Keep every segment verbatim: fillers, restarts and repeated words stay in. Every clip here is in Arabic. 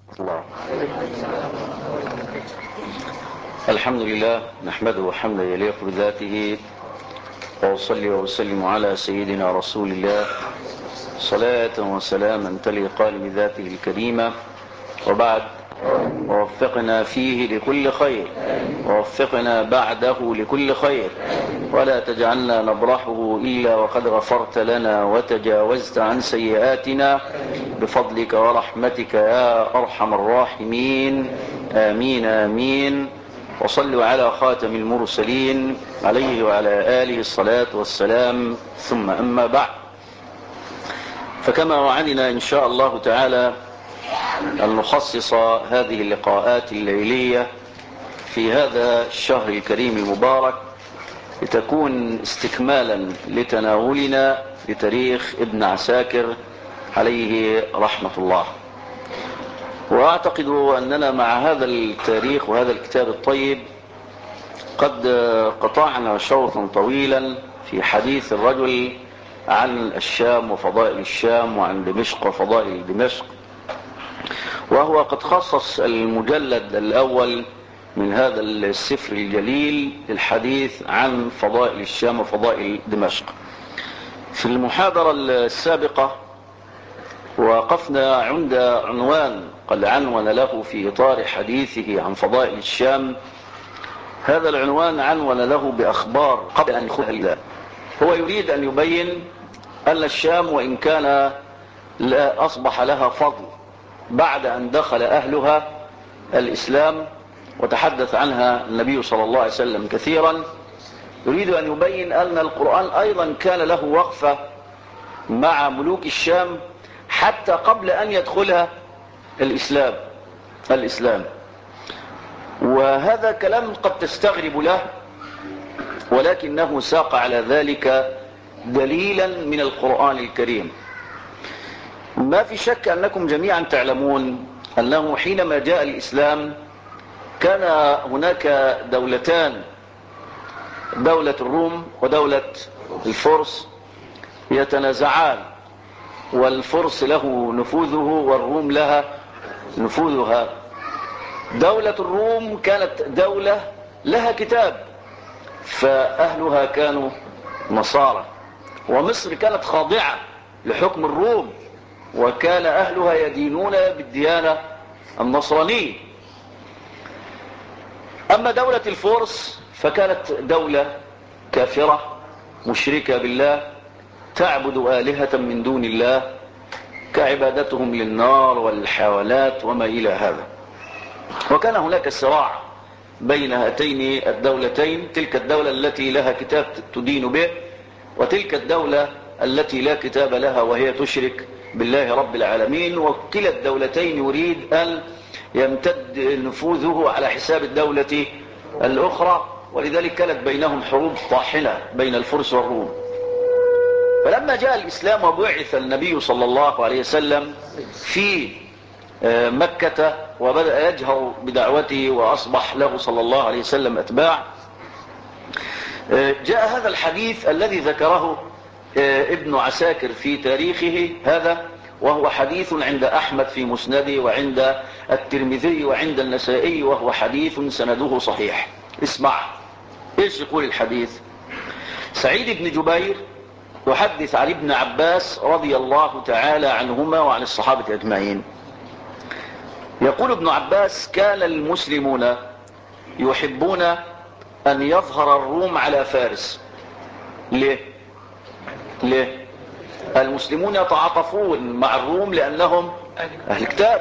الله. الحمد لله نحمده حمدا يليق بذاته، وأصلي وأسلم على سيدنا رسول الله صلاة وسلاما تليقان بذاته الكريمة، وبعد. ووفقنا فيه لكل خير، ووفقنا بعده لكل خير، ولا تجعلنا نبرحه إلا وقد غفرت لنا وتجاوزت عن سيئاتنا بفضلك ورحمتك يا أرحم الراحمين. آمين آمين. وصلوا على خاتم المرسلين عليه وعلى آله الصلاة والسلام، ثم أما بعد. فكما وعدنا إن شاء الله تعالى أن نخصص هذه اللقاءات الليلية في هذا الشهر الكريم المبارك لتكون استكمالا لتناولنا لتاريخ ابن عساكر عليه رحمة الله. وأعتقد أننا مع هذا التاريخ وهذا الكتاب الطيب قد قطعنا شوطا طويلا في حديث الرجل عن الشام وفضائل الشام، وعن دمشق وفضائل دمشق، وهو قد خصص المجلد الأول من هذا السفر الجليل للحديث عن فضائل الشام وفضائل دمشق. في المحاضرة السابقة وقفنا عند عنوان قد عنون له في إطار حديثه عن فضائل الشام. هذا العنوان عنون له بأخبار قبل أن يدخلها الإسلام. هو يريد أن يبين أن الشام وإن كان لا أصبح لها فضل بعد أن دخل أهلها الإسلام وتحدث عنها النبي صلى الله عليه وسلم كثيرا، يريد أن يبين أن القرآن أيضا كان له وقفة مع ملوك الشام حتى قبل أن يدخلها الإسلام الإسلام وهذا كلام قد تستغرب له، ولكنه ساق على ذلك دليلا من القرآن الكريم. ما في شك أنكم جميعا تعلمون أنه حينما جاء الإسلام كان هناك دولتان، دولة الروم ودولة الفرس، يتنازعان، والفرس له نفوذه والروم لها نفوذها. دولة الروم كانت دولة لها كتاب، فأهلها كانوا نصارى، ومصر كانت خاضعة لحكم الروم، وكان أهلها يدينون بالديانة النصرانية. أما دولة الفرس فكانت دولة كافرة مشركة بالله، تعبد آلهة من دون الله كعبادتهم للنار والحيوانات وما إلى هذا. وكان هناك صراع بين هاتين الدولتين، تلك الدولة التي لها كتاب تدين به، وتلك الدولة التي لا كتاب لها وهي تشرك بالله رب العالمين. وكلا الدولتين يريد أن يمتد نفوذه على حساب الدولة الأخرى، ولذلك كانت بينهم حروب طاحنة بين الفرس والروم. فلما جاء الإسلام وبعث النبي صلى الله عليه وسلم في مكة وبدأ يجهر بدعوته وأصبح له صلى الله عليه وسلم أتباع، جاء هذا الحديث الذي ذكره ابن عساكر في تاريخه هذا، وهو حديث عند أحمد في مسنده وعند الترمذي وعند النسائي، وهو حديث سنده صحيح. اسمع ايش يقول الحديث. سعيد بن جبير يحدث عن ابن عباس رضي الله تعالى عنهما وعن الصحابة أجمعين. يقول ابن عباس: كان المسلمون يحبون أن يظهر الروم على فارس. ليه؟ ليه؟ المسلمون يتعاطفون مع الروم لأنهم أهل كتاب،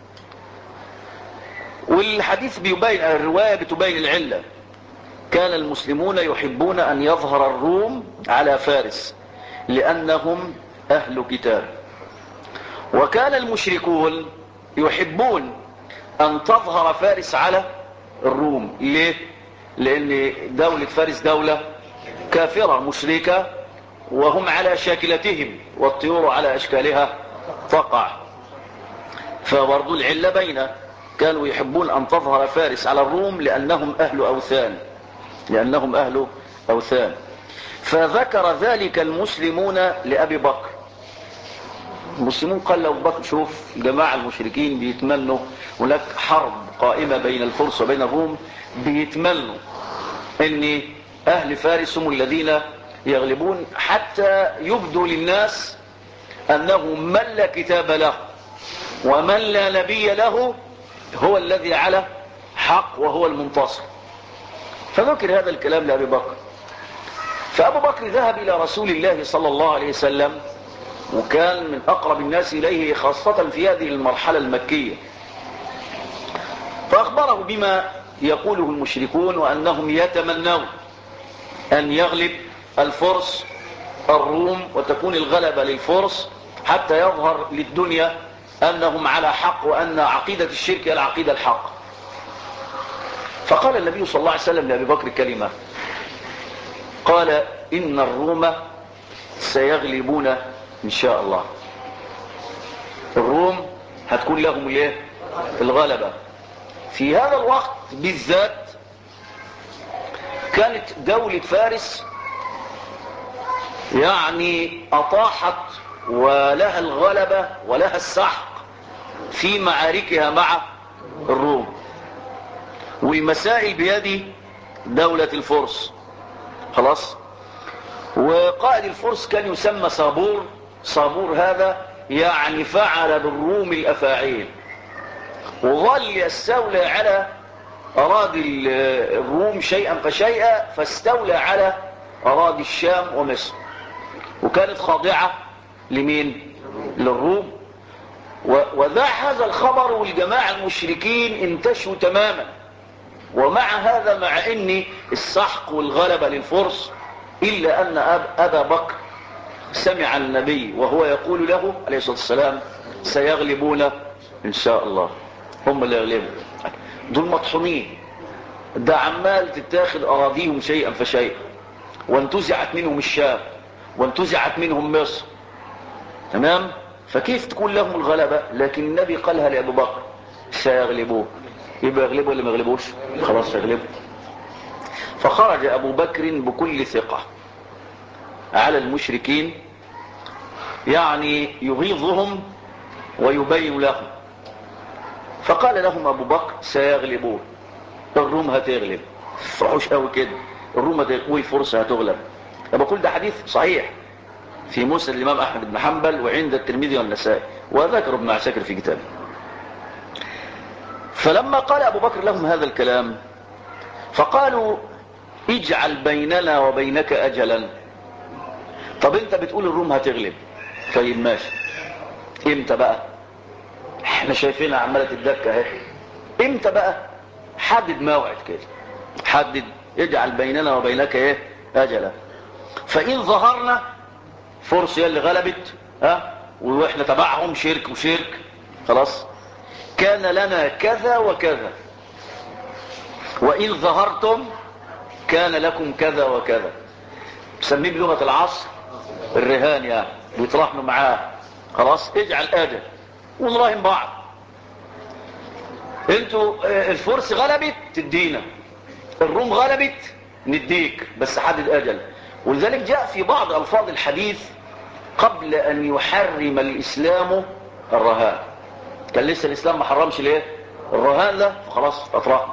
والحديث بيبين، الرواية بتبين العلة. كان المسلمون يحبون أن يظهر الروم على فارس لأنهم أهل كتاب، وكان المشركون يحبون أن تظهر فارس على الروم. ليه؟ لأن دولة فارس دولة كافرة مشركة، وهم على شاكلتهم والطيور على أشكالها تقع. فبرضو العلة بينه، كانوا يحبون أن تظهر فارس على الروم لأنهم أهل أوثان لأنهم أهل أوثان فذكر ذلك المسلمون لأبي بكر، المسلمون قال له أبو بكر شوف الجماعة المشركين بيتمنوا هناك حرب قائمة بين الفرس وبين الروم، بيتمنوا ان اهل فارس هم الذين يغلبون حتى يبدوا للناس انه من لا كتاب له ومن لا نبي له هو الذي على حق وهو المنتصر. فذكر هذا الكلام لأبي بكر، فأبو بكر ذهب إلى رسول الله صلى الله عليه وسلم، وكان من أقرب الناس إليه خاصة في هذه المرحلة المكية، فأخبره بما يقوله المشركون وأنهم يتمنون أن يغلب الفرس الروم وتكون الغلبة للفرس حتى يظهر للدنيا أنهم على حق وأن عقيدة الشرك هي العقيدة الحق. فقال النبي صلى الله عليه وسلم لأبي بكر كلمة، قال إن الروم سيغلبون إن شاء الله. الروم هتكون لهم الايه؟ الغلبة. في هذا الوقت بالذات كانت دولة فارس يعني أطاحت ولها الغلبة ولها السحق في معاركها مع الروم، والمسائل بيد دولة الفرس خلاص. وقائد الفرس كان يسمى صابور. صابور هذا يعني فعل بالروم الأفاعيل، وظل يستولى على أراضي الروم شيئا فشيئا، فاستولى على أراضي الشام ومصر، وكانت خاضعة لمين؟ للروم. وذا هذا الخبر والجماعة المشركين انتشوا تماما. ومع هذا، مع ان السحق والغلبة للفرس، إلا أن أب أبا بكر سمع النبي وهو يقول له عليه الصلاة والسلام سيغلبون إن شاء الله. هم اللي يغلبوا، دول مطحونين، ده عمال تتاخد أراضيهم شيئا فشيئا، وانتزعت منهم الشام وانتزعت منهم مصر، تمام؟ فكيف تكون لهم الغلبة؟ لكن النبي قالها لأبو بكر سيغلبوه. يبقى يغلبوا ولا ما يغلبوش؟ خلاص يغلبوا. فخرج أبو بكر بكل ثقة على المشركين، يعني يغيظهم ويبين لهم. فقال لهم أبو بكر سيغلبون، الروم هتغلب. فرحوش قوي كده، الروم هتغلب والفرس هتغلب. أنا بقول ده حديث صحيح في مسند الإمام أحمد بن حنبل وعند الترمذي والنسائي، وذكر ابن عساكر في كتابه. فلما قال أبو بكر لهم هذا الكلام فقالوا اجعل بيننا وبينك أجلا. طب انت بتقول الروم هتغلب، طيب ماشي، امتى بقى؟ احنا شايفينها عمالة تتدكى اهي، امتى بقى؟ حدد موعد كده، حدد، اجعل بيننا وبينك ايه؟ أجلا. فإن ظهرنا فرس هي اللي غلبت ها واحنا تبعهم شرك وشرك، خلاص كان لنا كذا وكذا، وإن ظهرتم كان لكم كذا وكذا. بسميه بلغة العصر الرهان، يعني بيتراهنوا معاه. خلاص اجعل أجل ونراهن بعض، انتوا الفرس غلبت تدينا، الروم غلبت نديك، بس حدد أجل. ولذلك جاء في بعض ألفاظ الحديث قبل أن يحرم الإسلام الرهان، كان لسه الإسلام ما حرمش ليه الرهان ده، فخلاص أطرحنا.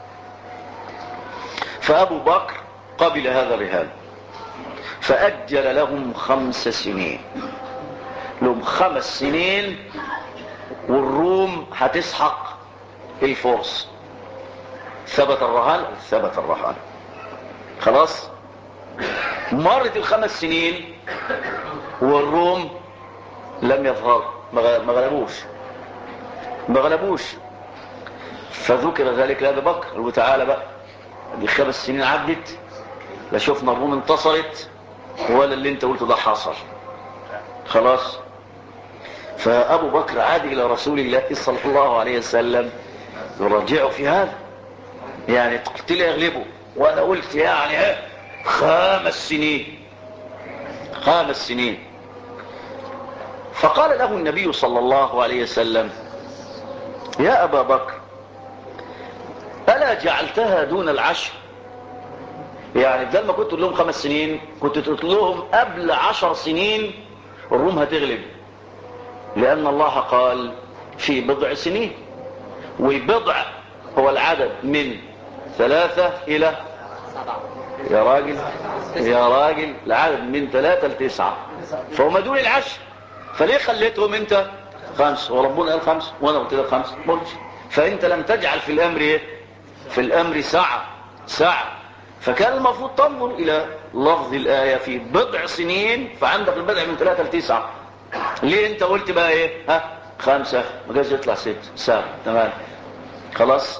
فأبو بكر قبل هذا الرهان فأجل لهم خمس سنين، لهم خمس سنين والروم هتسحق الفرس. ثبت الرهان، ثبت الرهان، خلاص. مرت الخمس سنين والروم لم يظهر، ما غلبوش ما غلبوش فذكر ذلك لأبي بكر وتعالى بقى، دي خمس سنين عدت لا شفنا الروم انتصرت ولا اللي انت قلته ده حصل، خلاص. فأبو بكر عاد إلى رسول الله صلى الله عليه وسلم يراجعه في هذا، يعني قلت لي يغلبه وأنا قلت يعني ها خمس سنين خمس سنين. فقال له النبي صلى الله عليه وسلم يا أبا بكر ألا جعلتها دون العشر؟ يعني بدل ما كنت تقول لهم خمس سنين كنت تقول لهم قبل عشر سنين الروم هتغلب، لأن الله قال في بضع سنين، والبضع هو العدد من ثلاثة إلى يا راجل يا راجل العدد من ثلاثة لتسعة، فهم دول العشر، فليه خليتهم انت خمس؟ وربنا قال خمس وانا قلت لك خمس قلت، فانت لم تجعل في الامر ايه؟ في الامر سعة سعة، فكان المفروض تنظر الى لفظ الايه في بضع سنين، فعندك البدع من ثلاثة لتسعة، ليه انت قلت بقى ايه؟ ها خمسة، ما جاش يطلع ست سبعة تمام خلاص.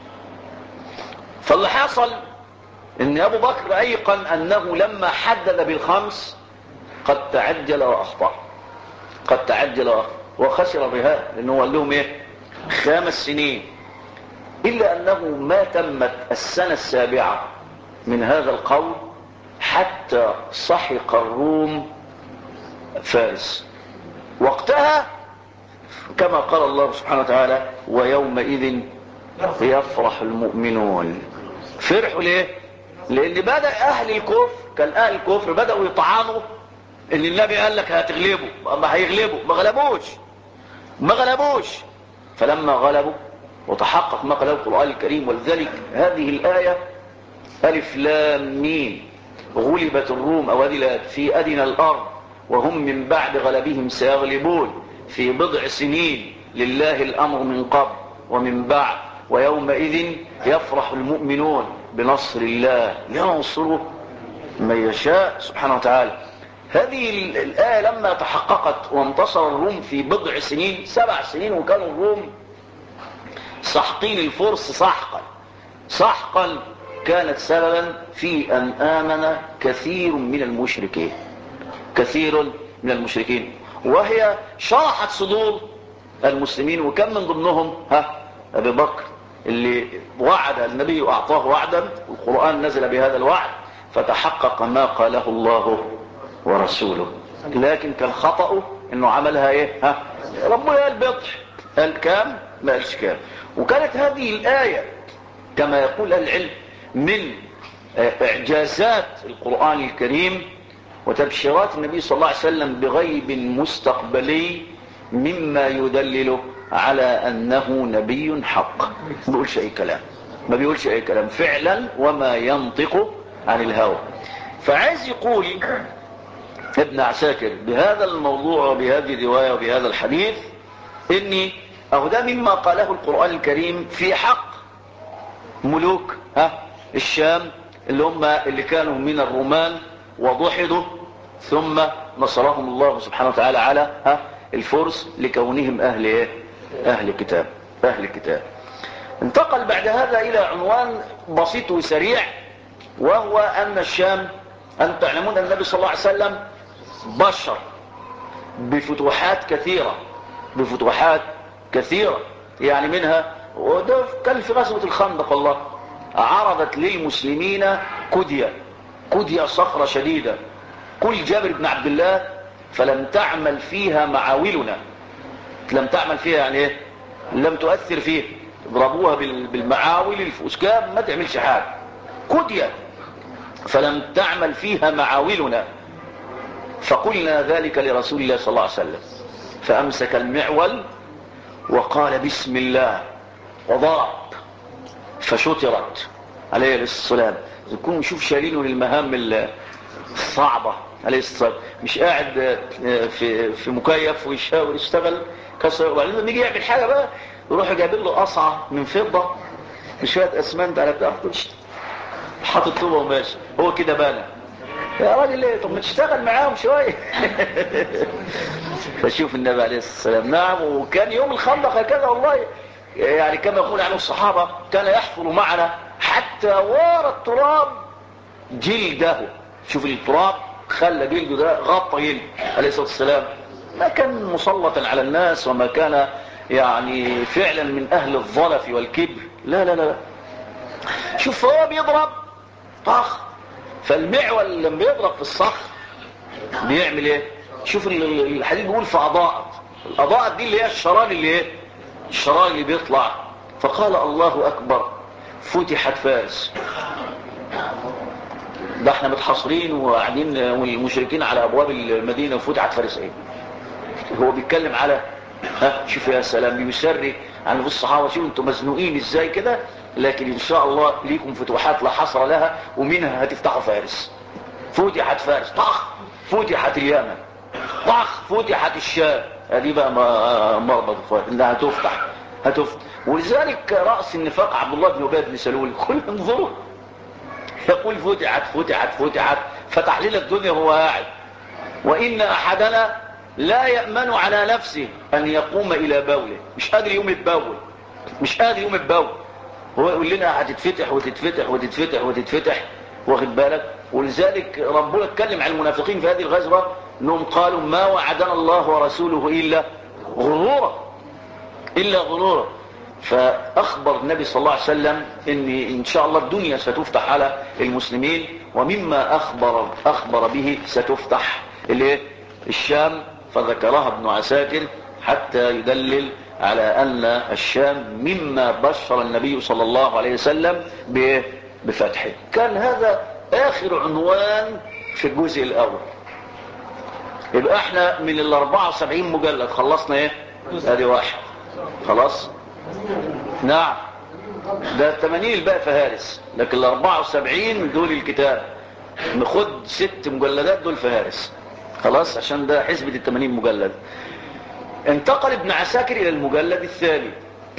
فاللي حصل ان ابو بكر ايقن انه لما حدد بالخمس قد تعجل واخطأ، قد تعجل وخسر بها، لانه قال لهم ايه؟ خمس سنين، الا انه ما تمت السنة السابعة من هذا القول حتى سحق الروم فارس. وقتها كما قال الله سبحانه وتعالى ويومئذ يفرح المؤمنون. فرحوا ليه؟ لان بدأ اهل الكفر، كان اهل الكفر بدأوا يطعنوا ان النبي قال لك هتغلبوا، ما هيغلبوا، ما غلبوش ما غلبوش فلما غلبوا وتحقق ما قاله القرآن الكريم، ولذلك هذه الآية ألف لام ميم غلبت الروم أو أذلت في أدنى الأرض وهم من بعد غلبهم سيغلبون في بضع سنين لله الأمر من قبل ومن بعد ويومئذ يفرح المؤمنون بنصر الله ينصره من يشاء سبحانه وتعالى. هذه الآية لما تحققت وانتصر الروم في بضع سنين، سبع سنين، وكانوا الروم سحقين الفرس سحقا سحقا، كانت سببا في أن آمن كثير من المشركين كثير من المشركين وهي شرحت صدور المسلمين، وكم من ضمنهم ها أبي بكر اللي وعد النبي وأعطاه وعدا، والقرآن نزل بهذا الوعد فتحقق ما قاله الله ورسوله، لكن كان خطأه انه عملها ايه؟ ها ربنا قال بضع، قال كام؟ ما قالش كام. وكانت هذه الآية كما يقول العلم من اعجازات القرآن الكريم وتبشيرات النبي صلى الله عليه وسلم بغيب مستقبلي مما يدلل على انه نبي حق، ما بيقولش اي كلام ما بيقولش اي كلام فعلا وما ينطق عن الهوى. فعايز يقول ابن عساكر بهذا الموضوع وبهذه الرواية وبهذا الحديث اني اهو ده مما قاله القرآن الكريم في حق ملوك ها الشام اللي هم اللي كانوا من الرومان وضحدوا ثم نصرهم الله سبحانه وتعالى على ها الفرس لكونهم اهل ايه؟ اهل كتاب اهل كتاب. انتقل بعد هذا الى عنوان بسيط وسريع، وهو ان الشام، ان تعلمون ان النبي صلى الله عليه وسلم بشر بفتوحات كثيرة بفتوحات كثيرة يعني منها، وده كان في غزوة الخندق الله عرضت للمسلمين كدية كدية صخرة شديدة كل جابر بن عبد الله فلم تعمل فيها معاولنا، لم تعمل فيها يعني ايه؟ لم تؤثر فيه، اضربوها بالمعاول الفسكاب ما تعملش حاجة، كدية فلم تعمل فيها معاولنا، فقلنا ذلك لرسول الله صلى الله عليه وسلم فأمسك المعول وقال بسم الله وضرب فشترت عليه السلام. يكون يشوف شايلينه للمهام الصعبة عليه السلام، مش قاعد في في مكيف ويشاور يشتغل كسر، وبعدين لما يجي يعمل حاجة بقى يروح جايبين له قصعة من فضة بشوية اسمنت على بتاع حاطط طوبة وماشي، هو كده بانا يا راجل ليه؟ طب ما تشتغل معاهم شوية. فشوف النبي عليه السلام نعم. وكان يوم الخندق هكذا والله، يعني كما يقول عنه الصحابة كان يحفر معنا حتى وار التراب جلده، شوف التراب خلى جلده ده غطى جلد عليه الصلاة والسلام، ما كان مسلطا على الناس وما كان يعني فعلا من أهل الظلف والكبر، لا لا لا. شوف هو بيضرب طخ، فالمعول لما بيضرب في الصخر بيعمل ايه؟ شوف الحديث بيقول فأضاءت، الأضاءت دي اللي هي الشرار اللي ايه؟ الشرار اللي بيطلع، فقال الله أكبر فتحت فارس. ده احنا متحصرين وقاعدين والمشركين على أبواب المدينة وفتحت فارس ايه؟ هو بيتكلم على ها شوف يا سلام بيسري عن الصحابه، شوفوا انتم مزنوقين ازاي كده، لكن ان شاء الله ليكم فتوحات لا حصر لها، ومنها هتفتحوا فارس. فتحت فارس، طخ فتحت اليمن، طخ فتحت الشام. هذه بقى مربط انها هتفتح هتفتح. ولذلك راس النفاق عبد الله بن ابي بن سلول كل انظروا يقول فتحت فتحت فتحت، فتح لنا الدنيا وهو قاعد. وان احدنا لا يأمن على نفسه ان يقوم الى بوله، مش قادر يقوم يتبول، مش قادر يقوم يتبول، هو يقول لنا هتتفتح وتتفتح وتتفتح وتتفتح، واخد بالك. ولذلك ربنا اتكلم عن المنافقين في هذه الغزوه انهم قالوا ما وعدنا الله ورسوله الا غرورا، الا غرورا. فاخبر النبي صلى الله عليه وسلم ان ان شاء الله الدنيا ستفتح على المسلمين، ومما اخبر اخبر به ستفتح الايه؟ الشام. فذكرها ابن عساكر حتى يدلل على ان الشام مما بشر النبي صلى الله عليه وسلم بفتحه. كان هذا اخر عنوان في الجزء الاول. يبقى احنا من ال أربعة وسبعين مجلد خلصنا ايه؟ ادي واحد خلاص. نعم ده ثمانين الباقي فهارس، لكن ال أربعة وسبعين دول الكتاب، ناخد ست مجلدات دول فهارس خلاص، عشان ده حسبة ال ثمانين مجلد. انتقل ابن عساكر الى المجلد الثاني.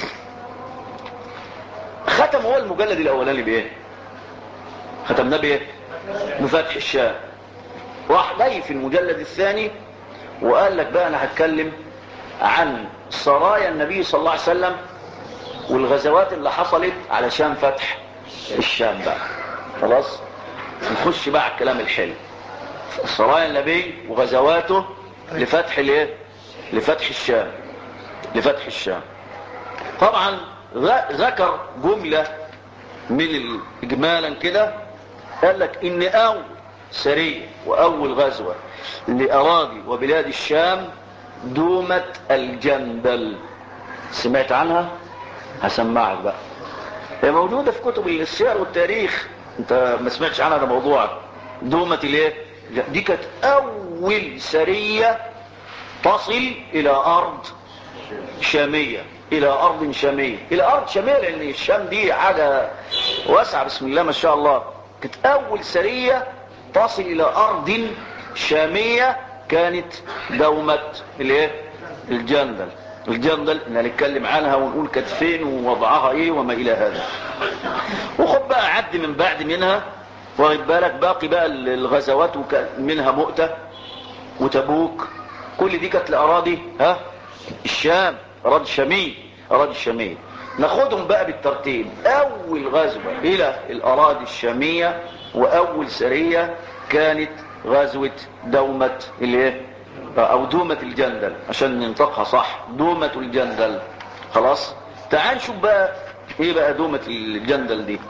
ختم هو المجلد الاولاني بايه؟ ختمناه بايه؟ بفتح الشام. راح جاي في المجلد الثاني وقال لك بقى انا هتكلم عن سرايا النبي صلى الله عليه وسلم والغزوات اللي حصلت علشان فتح الشام بقى خلاص. نخش بقى على الكلام الحلو، سرايا النبي وغزواته لفتح الايه؟ لفتح الشام، لفتح الشام. طبعا ذكر جملة من اجمالا كده، قال لك ان اول سرية واول غزوة لاراضي وبلاد الشام دومة الجندل. سمعت عنها؟ هسمعك بقى، هي موجودة في كتب السير والتاريخ، انت ما سمعتش عنها، ده موضوعك. دومة الايه؟ دي كانت اول سرية تصل الى ارض شامية، الى ارض شامية، الى ارض شامية، لان الشام دي حاجة واسعة بسم الله ما شاء الله. كانت اول سرية تصل الى ارض شامية كانت دومة الايه؟ الجندل. الجندل نتكلم عنها ونقول كانت فين ووضعها ايه وما الى هذا. وخد بقى عد من بعد منها، واخد بالك، باقي بقى الغزوات منها مؤتة وتبوك، كل دي كانت لاراضي ها الشام، اراضي شامية، اراضي شامية. ناخدهم بقى بالترتيب. اول غزوة الى الاراضي الشامية واول سرية كانت غزوة دومة الايه؟ او دومة الجندل عشان ننطقها صح، دومة الجندل خلاص. تعال نشوف بقى ايه بقى دومة الجندل دي.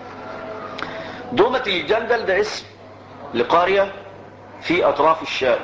دومة الجندل ده اسم لقرية في اطراف الشام،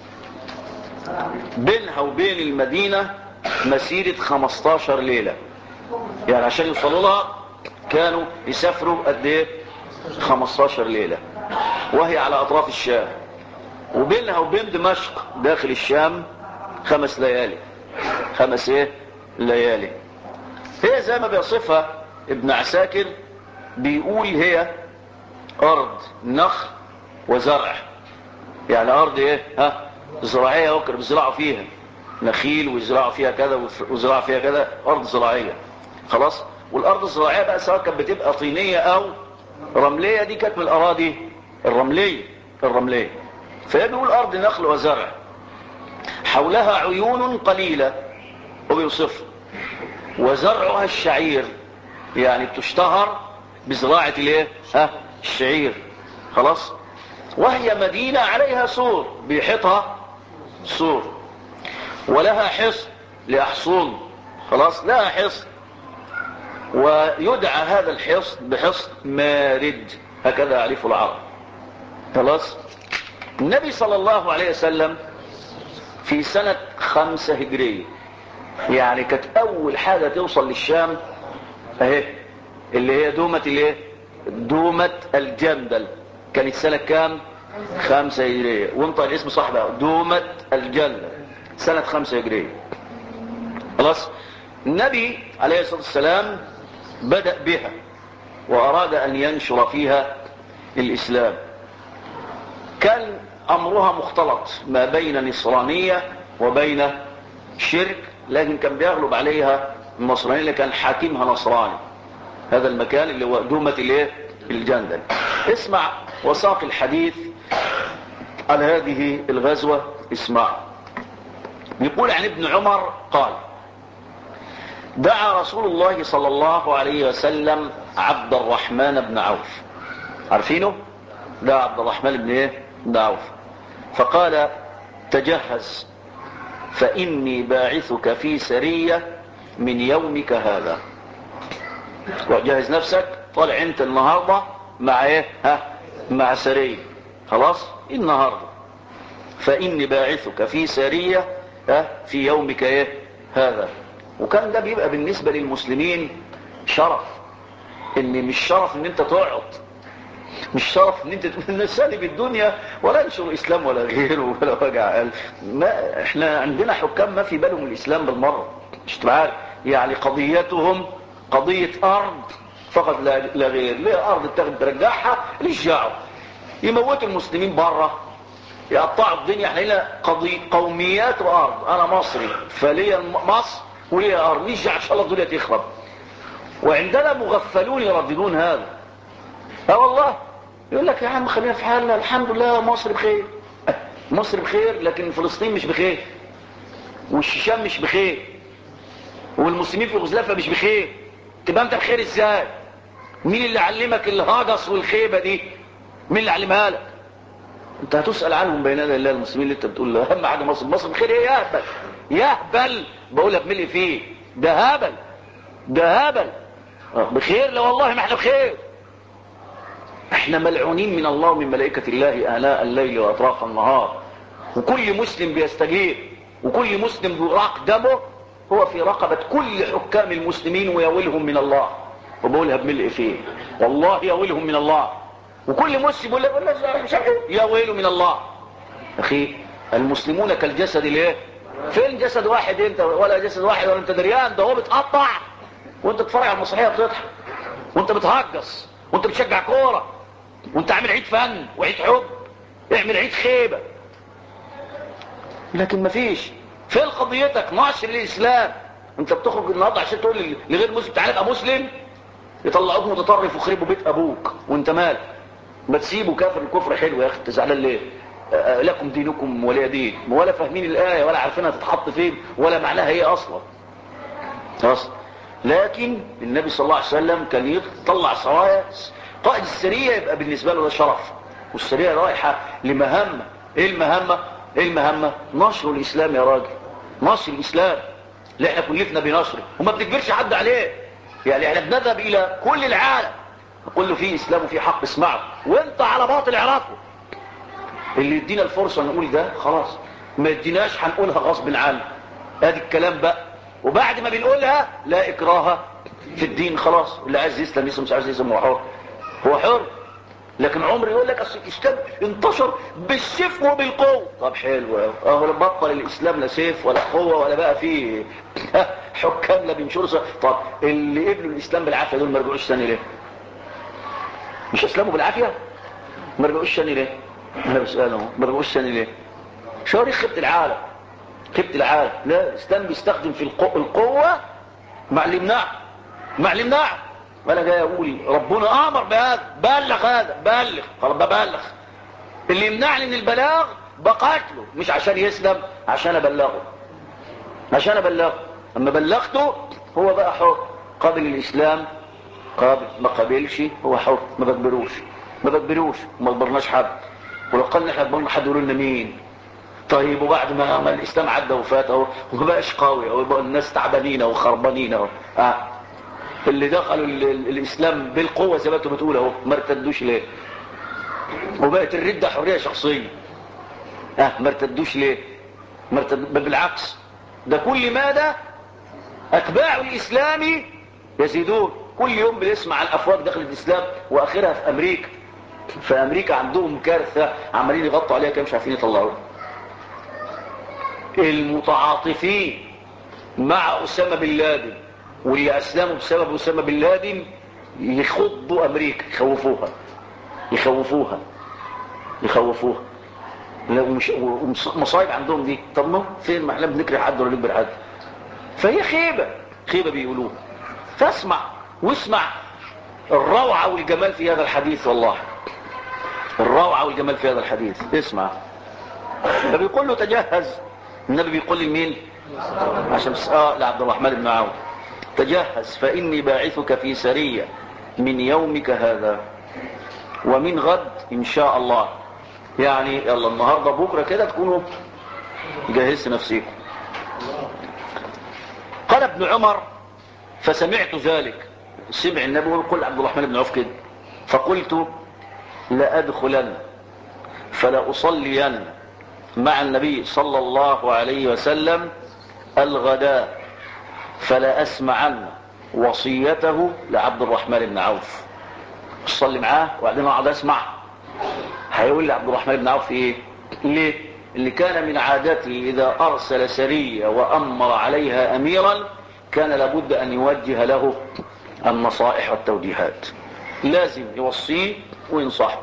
بينها وبين المدينة مسيرة خمستاشر ليلة، يعني عشان يوصلوا لها كانوا يسافروا قد ايه؟ خمستاشر ليلة، وهي على اطراف الشام. وبينها وبين دمشق داخل الشام خمس ليالي، خمس ايه؟ ليالي. هي زي ما بيصفها ابن عساكر، بيقول هي ارض نخل وزرع، يعني ارض ايه؟ ها زراعية، وكر بيزرعوا فيها نخيل ويزرعوا فيها كذا ويزرعوا فيها كذا، ارض زراعية خلاص. والارض الزراعية بقى سواء كانت بتبقى طينية او رملية، دي كانت من الاراضي الرملية الرملية. فهي بيقول ارض نخل وزرع حولها عيون قليلة، وبيوصف وزرعها الشعير، يعني بتشتهر بزراعة الايه؟ ها الشعير خلاص. وهي مدينة عليها سور بيحيطها سور، ولها حصن لأحصون خلاص، لها حصن، ويدعى هذا الحصن بحصن مارد، هكذا يعرفه العرب خلاص. النبي صلى الله عليه وسلم في سنة خمسة هجرية، يعني كانت اول حاجة توصل للشام اهي اللي هي دومة الايه؟ دومة الجندل. كانت سنة كام؟ خمسة هجرية. وانطق الاسم صح بقى، دومة الجندل سنة خمسة هجرية. خلاص. النبي عليه الصلاة والسلام بدأ بها وأراد أن ينشر فيها الإسلام. كان أمرها مختلط ما بين نصرانية وبين شرك، لكن كان بيغلب عليها النصرانية اللي كان حاكمها نصراني. هذا المكان اللي هو دومة الايه؟ الجندل. اسمع وساق الحديث على هذه الغزوة. اسمع. يقول عن ابن عمر قال: دعا رسول الله صلى الله عليه وسلم عبد الرحمن بن عوف. عارفينه؟ دعا عبد الرحمن بن ايه؟ بن عوف. فقال: تجهز فإني باعثك في سرية من يومك هذا. وجهز نفسك، طالع انت النهاردة مع ايه؟ ها؟ مع سرية. خلاص؟ النهاردة فإني باعثك في سرية ها؟ في يومك ايه؟ هذا. وكان ده بيبقى بالنسبة للمسلمين شرف. ان مش شرف ان انت تقعد، مش شرف ان انت تسالي بالدنيا ولا انشر اسلام ولا غيره ولا وجع قلب. ما احنا عندنا حكام ما في بالهم الاسلام بالمره، مش تعرف يعني قضيتهم قضيه ارض فقط لا غير. ليه ارض تاخد ترجعها ليش دعوه؟ يموتوا المسلمين بره، يقطعوا الدنيا. احنا هنا قضيه قوميات وارض. انا مصري فليا مصر وليا ارض، ليش ان شاء الله الدنيا تخرب. وعندنا مغفلون يرددون هذا. اه والله يقول لك يا عم خلينا في حالنا، الحمد لله مصر بخير. مصر بخير لكن فلسطين مش بخير، والشيشان مش بخير، والمسلمين في يوغوسلافيا مش بخير. تبقى انت بخير ازاي؟ مين اللي علمك الهجس والخيبه دي؟ مين اللي علمها لك؟ انت هتسال عنهم بين يدي الله. المسلمين اللي انت بتقول له اهم حاجه مصر، مصر بخير ايه؟ يهبل يهبل بقول لك ملء فيه ده هبل، ده هبل. بخير؟ لا والله ما احنا بخير. احنا ملعونين من الله ومن ملائكة الله آناء الليل وأطراف النهار. وكل مسلم بيستجيب، وكل مسلم بيراق دمه هو في رقبة كل حكام المسلمين، ويولهم من الله. وبقولها بملء فيه والله يولهم من الله. وكل مسلم يقول لك يا ويله من الله. اخي المسلمون كالجسد ليه؟ فين جسد واحد انت؟ ولا جسد واحد ولا انت دريان. ده هو بتقطع وانت تتفرج على المسرحيه بتضحك، وانت بتهجص، وانت بتشجع كوره، وانت عامل عيد فن وعيد حب. اعمل عيد خيبه. لكن مفيش. فين قضيتك؟ نشر الاسلام. انت بتخرج النهارده عشان تقول لغير مسلم تعالى ابقى مسلم، يطلعوك متطرف ويخربوا بيت ابوك. وانت مالك؟ ما تسيبوا كافر. الكفر حلو يا اخي، انت زعلان ليه؟ آه لكم دينكم ولي دين. ولا فاهمين الايه ولا عارفينها تتحط فين ولا معناها ايه اصلا. خلاص. لكن النبي صلى الله عليه وسلم كان يطلع سرايا. قائد السريه يبقى بالنسبه له ده شرف، والسريه رايحه لمهمه. ايه المهمه؟ ايه المهمه؟ نشر الاسلام يا راجل، نشر الاسلام اللي احنا كلفنا بنشره وما بنجبرش حد عليه. يعني احنا بنذهب الى كل العالم نقول له في اسلام وفي حق اسمعه، وانت على باطل اعرفه. اللي يدينا الفرصه نقول ده خلاص، ما يديناش هنقولها غصب عنه. ادي الكلام بقى. وبعد ما بنقولها لا اكراه في الدين. خلاص اللي عايز يسلم يسلم، مش عايز يسلم هو حر، هو حر. لكن عمر يقول لك اصل الاسلام انتشر بالسيف وبالقوه. طب حلو اهو، بطل الاسلام لا سيف ولا قوه ولا بقى فيه حكام لا بينشروا. طب اللي قبلوا الاسلام بالعافيه دول ما رجعوش ثاني ليه؟ مش اسلموا بالعافيه؟ ما رجعوش ثاني ليه؟ انا بسالهم ما رجعوش ثاني ليه؟ شو خبت العالم، خبت العالم. لا الاسلام بيستخدم في القوه مع الامناع، مع الامناع. وانا جاي اقول ربنا امر بهذا، بلغ هذا، بلغ. خلاص ببلغ. اللي يمنعني من البلاغ بقاتله، مش عشان يسلم، عشان ابلغه، عشان ابلغه. اما بلغته هو بقى حر. قابل الاسلام قابل، ما قابلش هو حر. ما بجبروش، ما بجبروش وما اجبرناش حد. ولو قلنا احنا اجبرنا حد يقول لنا مين؟ طيب وبعد ما, ما الاسلام عدى وفات اهو وما بقاش قوي اهو، يبقى الناس تعبانين اهو خربانين اهو. اه اللي دخلوا الاسلام بالقوه زي ما انتم بتقولوا اهو ما ارتدوش ليه؟ وبقت الرده حريه شخصيه. اه ما ارتدوش ليه؟ ما ارتد... بل بالعكس، ده كل ماذا اتباع الاسلام يزيدون. كل يوم بنسمع عن افواج داخل الاسلام، واخرها في امريكا. في امريكا عندهم كارثه عمالين يغطوا عليها كده مش عارفين يطلعوها. المتعاطفين مع أسامة بن لادن واللي أسلموا بسبب أسامة بن لادن يخضوا أمريكا، يخوفوها يخوفوها يخوفوها ومصايب عندهم دي. طب ما فين؟ ما احنا بنكره حد ولا نكبر حد. فهي خيبة خيبة بيقولوها. فاسمع واسمع الروعة والجمال في هذا الحديث، والله الروعة والجمال في هذا الحديث. اسمع، فبيقول له تجهز. النبي بيقول لمين؟ عشان اه لعبد الرحمن بن عوف، تجهز فإني باعثك في سرية من يومك هذا ومن غد إن شاء الله. يعني يلا النهاردة بكرة كده تكونوا جهزت نفسيكم. قال ابن عمر فسمعت ذلك، سمع النبي يقول عبد الرحمن بن عوف كده، فقلت لأدخلن فلأصلين مع النبي صلى الله عليه وسلم الغداء فلا أسمعن وصيته لعبد الرحمن بن عوف. أصلي معاه وبعدين أقعد أسمع هيقول لعبد الرحمن بن عوف إيه؟ ليه؟ اللي كان من عادته إذا أرسل سرية وأمر عليها أميرا كان لابد أن يوجه له النصائح والتوجيهات، لازم يوصيه وينصحه.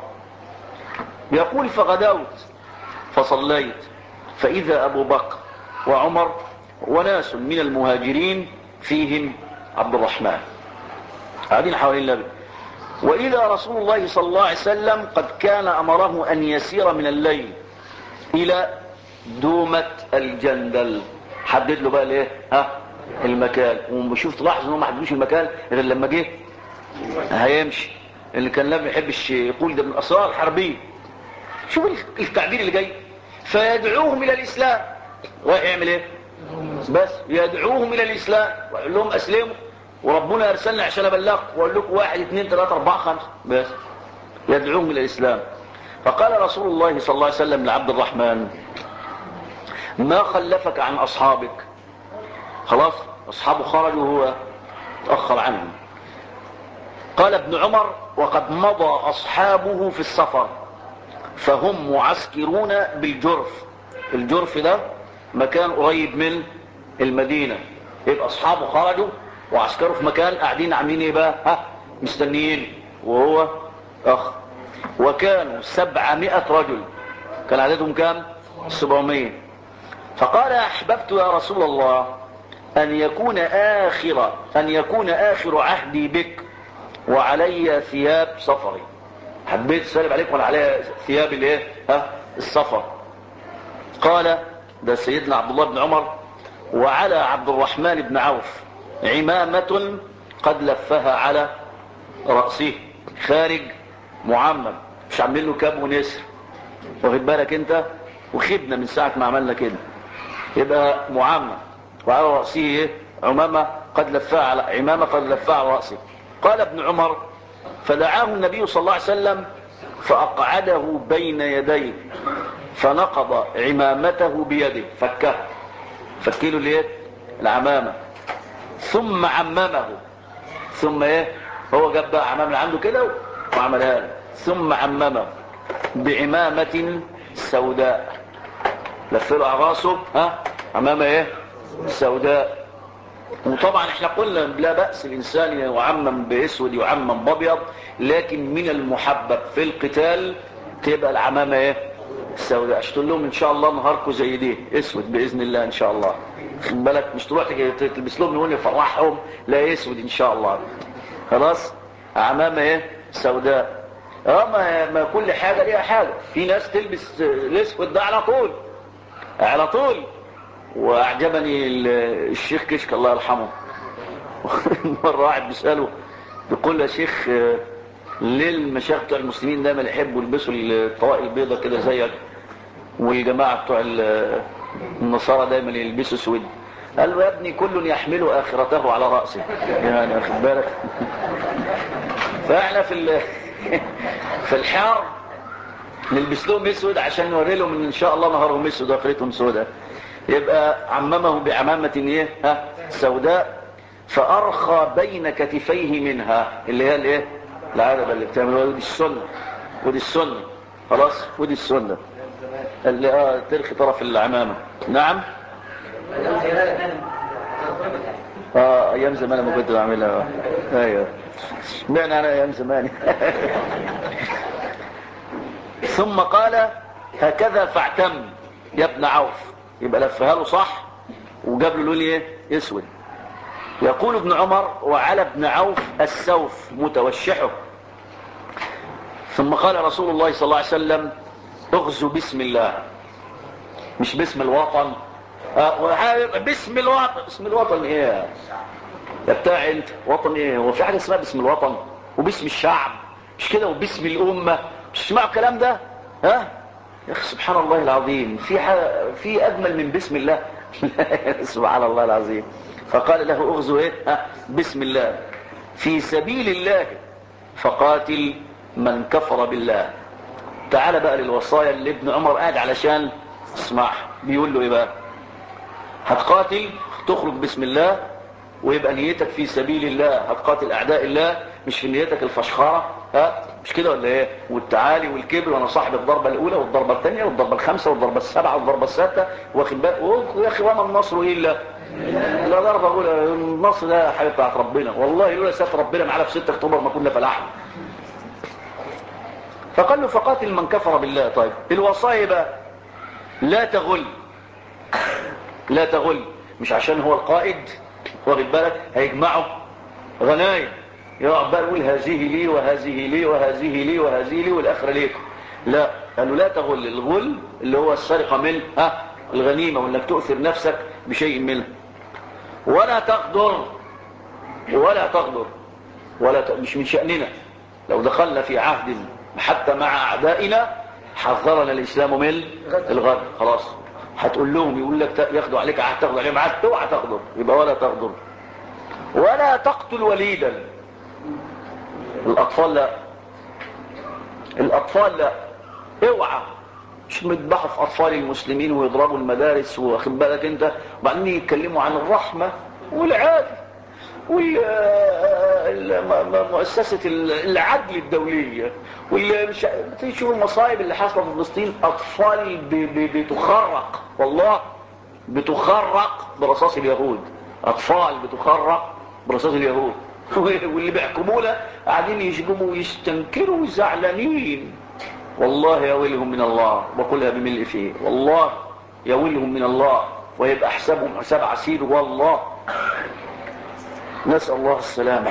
يقول فغدوت فصليت فإذا أبو بكر وعمر وناس من المهاجرين فيهم عبد الرحمن قاعدين حوالين النبي، وإذا رسول الله صلى الله عليه وسلم قد كان أمره أن يسير من الليل إلى دومة الجندل. حدد له بقى الايه؟ ها المكان. وشوف تلاحظ انه ما حددوش المكان غير لما جه هيمشي. اللي كان لم يحبش يقول ده من الاسرار الحربيه. شوف التعبير اللي جاي، فيدعوهم الى الاسلام. رايح يعمل ايه؟ بس يدعوهم الى الاسلام ويقول لهم اسلموا وربنا ارسلنا عشان ابلغكم واقول لكم واحد اثنين ثلاثه اربعه خمسه، بس يدعوهم الى الاسلام. فقال رسول الله صلى الله عليه وسلم لعبد الرحمن ما خلفك عن اصحابك؟ خلاص اصحابه خرجوا وهو تاخر عنهم. قال ابن عمر وقد مضى اصحابه في السفر فهم معسكرون بالجرف. الجرف ده مكان قريب من المدينة، يبقى اصحابه خرجوا وعسكروا في مكان قاعدين عاملين ايه بقى؟ ها مستنيين وهو اخ. وكانوا سبعمائة رجل، كان عددهم كام؟ سبعمائة. فقال احببت يا رسول الله ان يكون اخر ان يكون اخر عهدي بك وعلي ثياب سفري. حبيت سالب عليك وانا علي ثياب الايه؟ ها السفر. قال ده سيدنا عبد الله بن عمر وعلى عبد الرحمن بن عوف عمامة قد لفها على رأسه خارج معمم، مش عاملين له كاب ونسر، واخد بالك انت؟ وخدنا من ساعة ما عملنا كده، يبقى معمم وعلى رأسه ايه؟ عمامة قد لفها على عمامة قد لفها على رأسه. قال ابن عمر فدعاه النبي صلى الله عليه وسلم فأقعده بين يديه فنقض عمامته بيده، فكها فكيله ليه؟ العمامة، ثم عممه. ثم ايه؟ هو جاب بقى عمامة عنده كده وعملها له، ثم عممه بعمامة سوداء، لفله على راسه ها عمامة ايه؟ سوداء. وطبعا احنا قلنا لا بأس الانسان يعمم باسود يعمم بابيض، لكن من المحبب في القتال تبقى العمامة ايه؟ السوداء. اشتغل لهم ان شاء الله نهاركم زي دي اسود باذن الله ان شاء الله، خد بالك مش تروح تلبس لهم نقول نفرحهم، لا اسود ان شاء الله. خلاص عمامة ايه؟ سوداء. اه ما, ما كل حاجة ليها حاجة. في ناس تلبس الاسود ده على طول على طول. واعجبني الشيخ كشك الله يرحمه مرة واحد بيسأله بيقول له يا شيخ ليه المشايخ بتوع المسلمين دايما يحبوا يلبسوا الطواقي البيضة كده زيك والجماعة بتوع النصارى دايما يلبسوا اسود؟ قال له يا ابني كل يحمل اخرته على رأسه، يعني واخد بالك؟ فاحنا في في الحار نلبس لهم اسود عشان نوري لهم ان شاء الله نهارهم اسود واخرتهم سوداء. يبقى عممه بعمامة ايه؟ ها سوداء فارخى بين كتفيه منها، اللي هي الايه؟ العادة اللي بتعملوها، ودي السنة ودي السنة خلاص ودي السنة اللي اه ترخي طرف العمامة. نعم اه ايام زمان لما كنت بعملها. ايوه اشمعنى انا ايام زمان. ثم قال هكذا فاعتم يا ابن عوف، يبقى لفها له صح وجاب له لون ايه اسود. يقول ابن عمر وعلى ابن عوف السوف متوشحه. ثم قال رسول الله صلى الله عليه وسلم اغزوا بسم الله، مش باسم الوطن. آه باسم الوطن. باسم الوطن ايه يا بتاع انت؟ وطن ايه؟ هو في حاجه اسمها باسم الوطن وباسم الشعب مش كده وباسم الامه؟ مش تسمعوا الكلام ده؟ ها يا اخي سبحان الله العظيم، في في اجمل من بسم الله؟ سبحان الله العظيم. فقال له اغزو ايه؟ ها بسم الله في سبيل الله فقاتل من كفر بالله. تعال بقى للوصايا اللي ابن عمر قاعد علشان اسمعها. بيقول له ايه بقى؟ هتقاتل تخرج بسم الله ويبقى نيتك في سبيل الله، هتقاتل اعداء الله مش في نيتك الفشخره، ها مش كده ولا ايه؟ والتعالي والكبر وانا صاحب الضربه الاولى والضربه الثانيه والضربه الخامسه والضربه السابعه والضربه السادسه، واخد بالك يا اخي وما النصر الا لا ضربه اولى. النصر ده حاجه بتاعت ربنا، والله لولا ستر ربنا معانا في ستة اكتوبر ما كنا فلحنا. فقال له فقاتل من كفر بالله. طيب الوصايا بقى لا تغل، لا تغل، مش عشان هو القائد واخد بالك هيجمعوا غنايم يقعد بقى يقول هذه لي وهذه لي وهذه لي وهذه لي والاخره ليكم. لا، قالوا لا تغل. الغل اللي هو السرقه من ها الغنيمه وانك تؤثر نفسك بشيء منها. ولا تغدر، ولا تغدر ولا ت... مش من شأننا لو دخلنا في عهد حتى مع اعدائنا حذرنا الاسلام من الغدر. خلاص هتقول لهم يقول لك ياخدوا عليك عهد تاخد عليهم عهد، اوعى تغدر. يبقى ولا تغدر. ولا تقتل وليدا. الاطفال لا، الاطفال لا، اوعى. مش مذبحوا في اطفال المسلمين ويضربوا المدارس واخد بالك انت، وبعدين يتكلموا عن الرحمه والعدل ومؤسسه العدل الدوليه والمش... تشوف المصائب اللي حصلت في فلسطين. اطفال بتخرق، والله بتخرق برصاص اليهود. اطفال بتخرق برصاص اليهود واللي بيحكمونا قاعدين يشجبوا ويستنكروا وزعلانين. والله يا ويلهم من الله، وكلها بملء فيه. والله يا ويلهم من الله، ويبقى حسابهم حساب عسير والله. نسأل الله السلامة.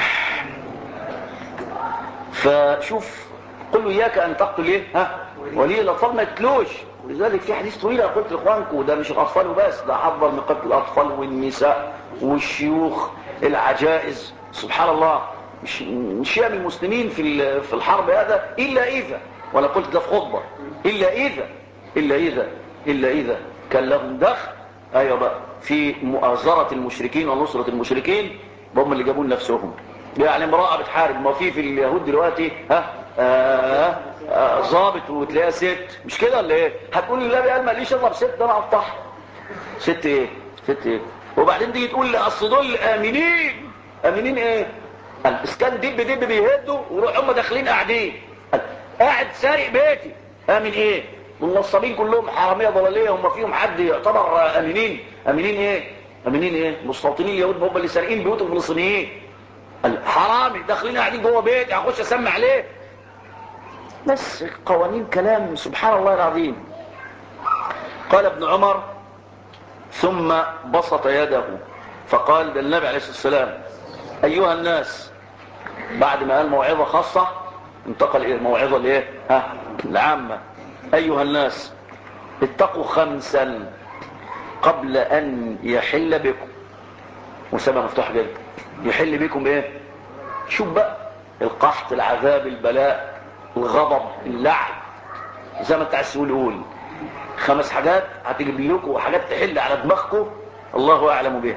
فشوف قل له اياك ان تقتل ايه ها ولي الاطفال ما يقتلوش. ولذلك في حديث طويل قلت لاخوانكم ده مش الاطفال وبس، ده حضر من قتل الاطفال والنساء والشيوخ العجائز. سبحان الله. مش مش يعمل المسلمين في في الحرب هذا الا اذا، وانا قلت ده في خطبه، الا اذا الا اذا الا اذا كان لهم دخل ايوه بقى في مؤازره المشركين ونصره المشركين، هم اللي جابوا نفسهم. يعني امراه بتحارب، ما في في اليهود دلوقتي ها آه آه ضابط وتلاقيها ست، مش كده ولا ايه؟ هتقول لي لا قال ماليش اضرب ست ده انا اقطعها. ست ايه؟ ست ايه؟ وبعدين تيجي تقول لي اصل دول امنين. امنين ايه؟ الاسكان دب دب بيهدوا ويروحوا هم داخلين قاعدين. قاعد سارق بيتي، امن ايه؟ والنصابين كلهم حراميه ضلاليه، هم فيهم حد يعتبر امنين؟ امنين ايه؟ امنين ايه؟ مستوطنين اليهود هم اللي سارقين بيوت الفلسطينيين. الحرامي داخلين قاعدين جوه بيتي هخش اسمع عليه؟ بس قوانين كلام سبحان الله العظيم. قال ابن عمر ثم بسط يده فقال للنبي عليه الصلاه والسلام ايها الناس، بعد ما قال موعظه خاصه انتقل الى الموعظه الايه ها العامه. ايها الناس اتقوا خمسا قبل ان يحل بكم. وسبب مفتوح جدا. يحل بكم ايه؟ شوف بقى القحط العذاب البلاء الغضب اللعن زي ما انت عايز تقول قول. خمس حاجات هتجيب لكم وحاجات تحل على دماغكم الله اعلم بها.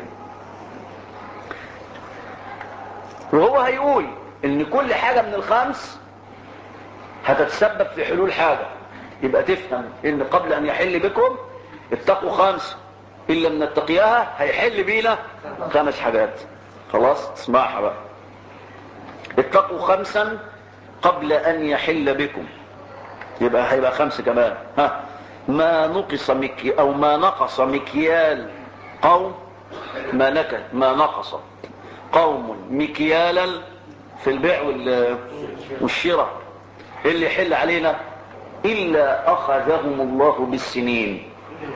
وهو هيقول ان كل حاجه من الخمس هتتسبب في حلول حاجه. يبقى تفهم ان قبل ان يحل بكم اتقوا خمس، ان لم نتقيها هيحل بينا خمس حاجات. خلاص اسمعها بقى. اتقوا خمسا قبل ان يحل بكم، يبقى هيبقى خمس كمان. ها ما نقص مكي او ما نقص مكيال قوم ما نكث ما نقص قوم مكيالا في البيع والشراء اللي يحل علينا إلا أخذهم الله بالسنين،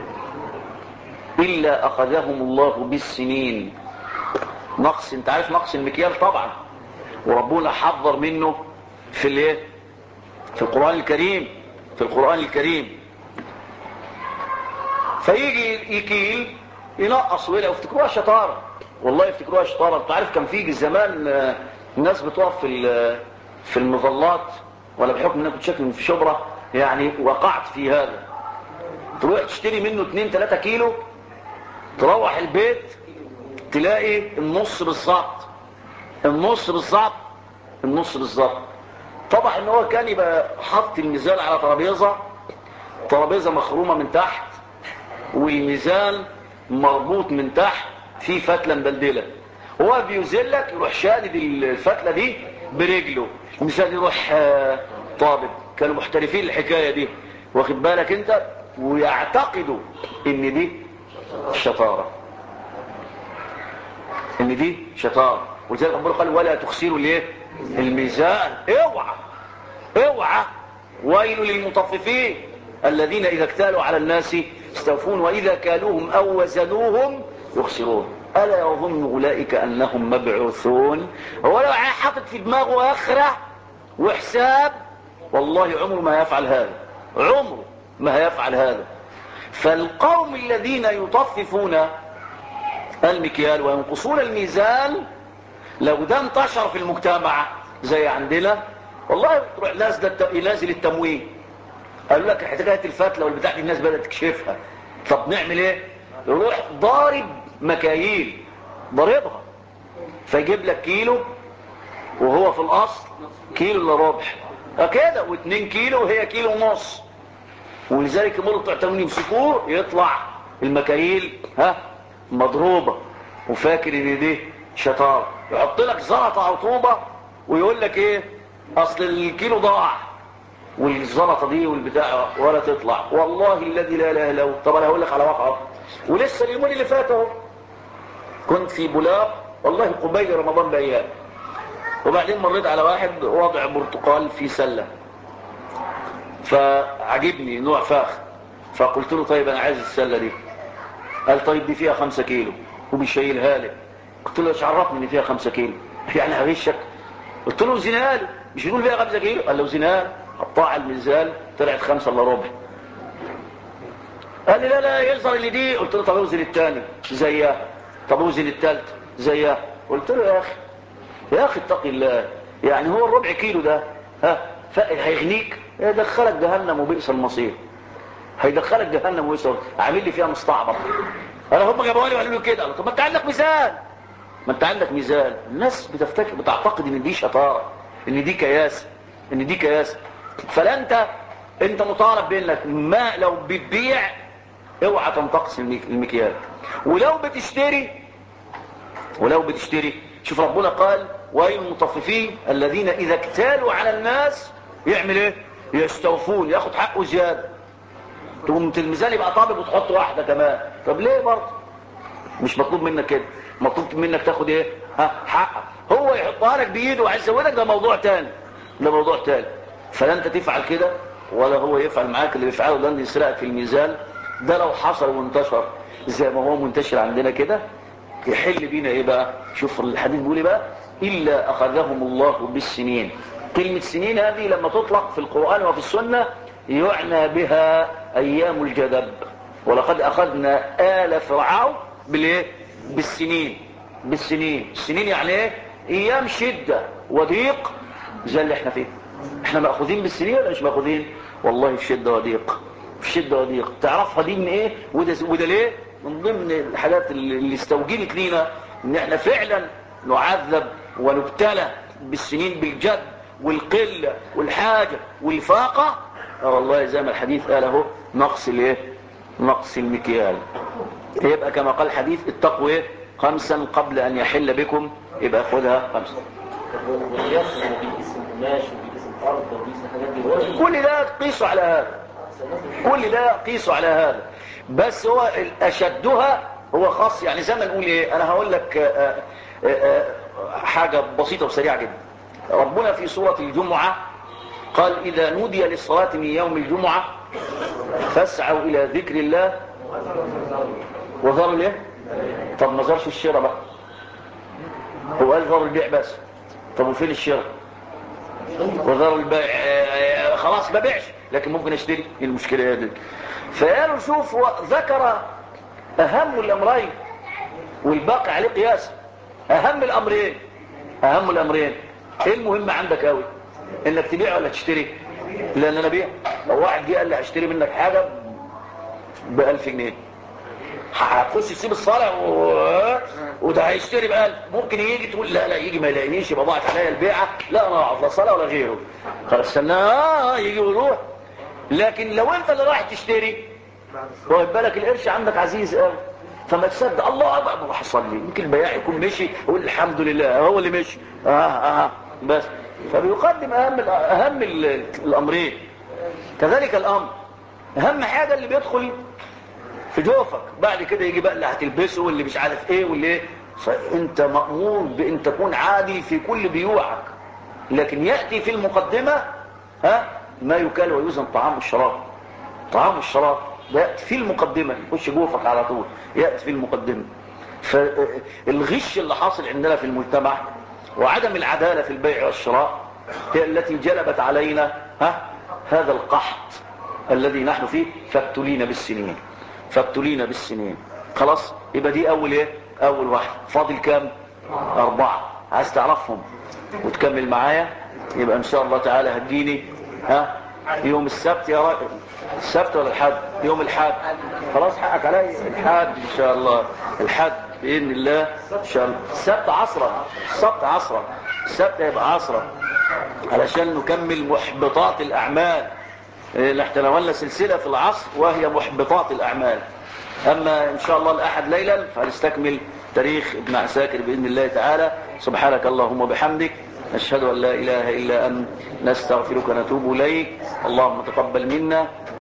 إلا أخذهم الله بالسنين. نقص، انت عارف نقص المكيال طبعا، وربنا حذر منه في الايه؟ في القرآن الكريم، في القرآن الكريم. فيجي يكيل ينقص ويلا يفتكروها شطارة، والله يفتكروها شطارة. انت عارف كان في زمان الناس بتقف في في المظلات، ولا بحكم انك بتشكل في شبرا يعني وقعت في هذا، تروح تشتري منه اتنين تلاتة كيلو، تروح البيت تلاقي النص بالظبط، النص بالظبط، النص بالظبط. طبعا ان هو كان يبقى حط الميزان على ترابيزه، ترابيزه مخرومه من تحت، والميزان مربوط من تحت في فتله مدلدله، هو بيزلك يروح شادد الفتله دي برجله، الميزان يروح طابب. كانوا محترفين الحكايه دي، واخد بالك انت، ويعتقدوا ان دي شطاره، ان دي شطاره. ولذلك ربنا قال ولا تخسروا الايه؟ الميزان. اوعى اوعى، ويل للمطففين الذين اذا اكتالوا على الناس يستوفون واذا كالوهم او وزنوهم يخسرون الا يظن اولئك انهم مبعوثون. هو لو حاطط في دماغه اخره وحساب والله عمره ما يفعل هذا، عمره ما هيفعل هذا. فالقوم الذين يطففون المكيال وينقصون الميزان لو ده انتشر في المجتمع زي عندنا، والله تروح نازل التموين، قالوا لك حكايه الفتله والبتاع دي الناس بدات تكشفها، طب نعمل ايه؟ يروح ضارب مكاييل، ضاربها، فيجيب لك كيلو وهو في الاصل كيلو الا ربع كده، واتنين كيلو وهي كيلو ونص. ولذلك يمروا بتوع التموين يمسكوه يطلع المكاييل ها مضروبه، وفاكر ان دي شطاره، يحط لك زلطه او طوبه ويقول لك ايه؟ اصل الكيلو ضاع والزلطه دي والبتاع ولا تطلع. والله الذي لا اله الا هو. طب انا هقول لك على واقعه، ولسه اليومين اللي فاتوا كنت في بولاق والله قبيل رمضان بايام، وبعدين مريت على واحد واضع برتقال في سله، فعجبني نوع فاخ، فقلت له طيب انا عايز السله دي. قال طيب دي فيها خمسة كيلو وبيشيلها لي. قلت له ايش عرفني ان فيها خمسة كيلو؟ يعني هغشك؟ قلت له زنها لي، مش يقول فيها خمسة كيلو؟ قال له زنها. قطع الميزان طلعت خمسة الا ربع. قال لي لا لا يظهر اللي دي. قلت له طب اوزن الثاني زيها، طب اوزن الثالث زيها. قلت له يا اخي يا اخي اتق الله، يعني هو الربع كيلو ده ها هيغنيك؟ يدخلك جهنم وبئس المصير، هيدخلك جهنم وبئس المصير. عامل لي فيها مستعبط. انا هم جابوا لي وقالوا لي كده، طب ما انت عندك ميزان، ما انت عندك ميزان. الناس بتفتكر بتعتقد ان دي شطاره، ان دي كياس، ان دي كياس. فلا انت انت مطالب بانك ما لو بتبيع اوعى تنتقص المكيال، ولو بتشتري ولو بتشتري شوف ربنا قال ويل المطففين الذين اذا اكتالوا على الناس يعمل ايه؟ يستوفون، ياخد حقه زياده. تقوم الميزان يبقى طابق وتحط واحده كمان. طب ليه برضه؟ مش مطلوب منك كده، مطلوب منك تاخد ايه؟ ها حقك. هو يحطها لك بايده وعايز يزودك، ده موضوع تاني، ده موضوع تاني. فلا انت تفعل كده ولا هو يفعل معاك اللي بيفعله ده، اللي يسرقك في الميزان. ده لو حصل وانتشر زي ما هو منتشر عندنا كده يحل بينا ايه بقى؟ شوف الحديث بيقول ايه بقى؟ الا اخذهم الله بالسنين. كلمه سنين هذه لما تطلق في القران وفي السنه يعنى بها ايام الجدب. ولقد اخذنا آل فرعون بالايه؟ بالسنين. بالسنين. السنين يعني ايه؟ ايام شده وضيق زي اللي احنا فيه. احنا ماخوذين بالسنين ولا مش ماخوذين؟ والله في شده وضيق، في شده وضيق. تعرفها دي من ايه؟ وده وده ليه؟ من ضمن الحاجات اللي استوجبت لينا ان احنا فعلا نعذب ونبتلى بالسنين بالجد والقله والحاجه والفاقه. اه والله زي ما الحديث قال اهو، نقص الايه؟ نقص المكيال. يبقى كما قال الحديث اتقوا ايه؟ خمسا قبل ان يحل بكم. يبقى خذها خمسا. كل ده قيسوا على هذا، كل ده قيسوا على هذا. بس هو اشدها هو خاص، يعني زي ما نقول ايه، انا هقول لك آآ آآ حاجة بسيطة وسريعة جدا. ربنا في سورة الجمعة قال إذا نودي للصلاة من يوم الجمعة فاسعوا إلى ذكر الله وذروا ليه. طب ما زارش الشراء بقى، هو قال ذروا البيع بس. طب وفين الشراء؟ وذروا البيع خلاص ما بيعش، لكن ممكن اشتري. ايه المشكلة دي؟ فقالوا شوف ذكر اهم الامرين والباقي عليه قياس. اهم الامرين اهم الامرين ايه المهم عندك قوي؟ انك تبيع ولا تشتري؟ لان انا بيع. لو واحد جه قال لي هشتري منك حاجه بألف جنيه، هتخش تسيب الصالح و... وده هيشتري بألف، ممكن يجي تقول لا لا يجي ما يلاقينيش يبقى ضاعت عليا البيعه، لا انا اقعد لا صلاه ولا غيره، خلاص استناه يجي ويروح. لكن لو انت اللي رايح تشتري واخد بالك القرش عندك عزيز قوي، فما تصدق الله اكبر بروح اصلي، يمكن البياع يكون مشي يقول الحمد لله هو اللي مشي اه اه بس. فبيقدم اهم اهم الامرين. كذلك الامر اهم حاجه اللي بيدخل في جوفك، بعد كده يجي بقى اللي هتلبسه واللي مش عارف ايه واللي ايه. انت مأمور بان تكون عادي في كل بيوعك، لكن ياتي في المقدمه ها ما يكال ويوزن طعام الشراب. طعام الشراب يأتي في المقدمة، يخش جوفك على طول، يأتي في المقدمة. فالغش اللي حاصل عندنا في المجتمع وعدم العدالة في البيع والشراء هي التي جلبت علينا ها هذا القحط الذي نحن فيه. فابتلينا بالسنين فابتلينا بالسنين. خلاص يبقى دي اول ايه؟ اول واحد. فاضل كام؟ اربعة. عايز تعرفهم وتكمل معايا يبقى ان شاء الله تعالى هديني ها يوم السبت يا راجل. السبت ولا الحد؟ يوم الحد. خلاص حقك علي الحد ان شاء الله. الحد باذن الله ان شاء الله. السبت عصرا السبت عصرا السبت هيبقى عصرا علشان نكمل محبطات الاعمال. احنا نولنا سلسله في العصر وهي محبطات الاعمال. اما ان شاء الله الاحد ليلا فهنستكمل تاريخ ابن عساكر باذن الله تعالى. سبحانك اللهم وبحمدك نشهد ان لا اله الا انت نستغفرك ونتوب اليك. اللهم تقبل منا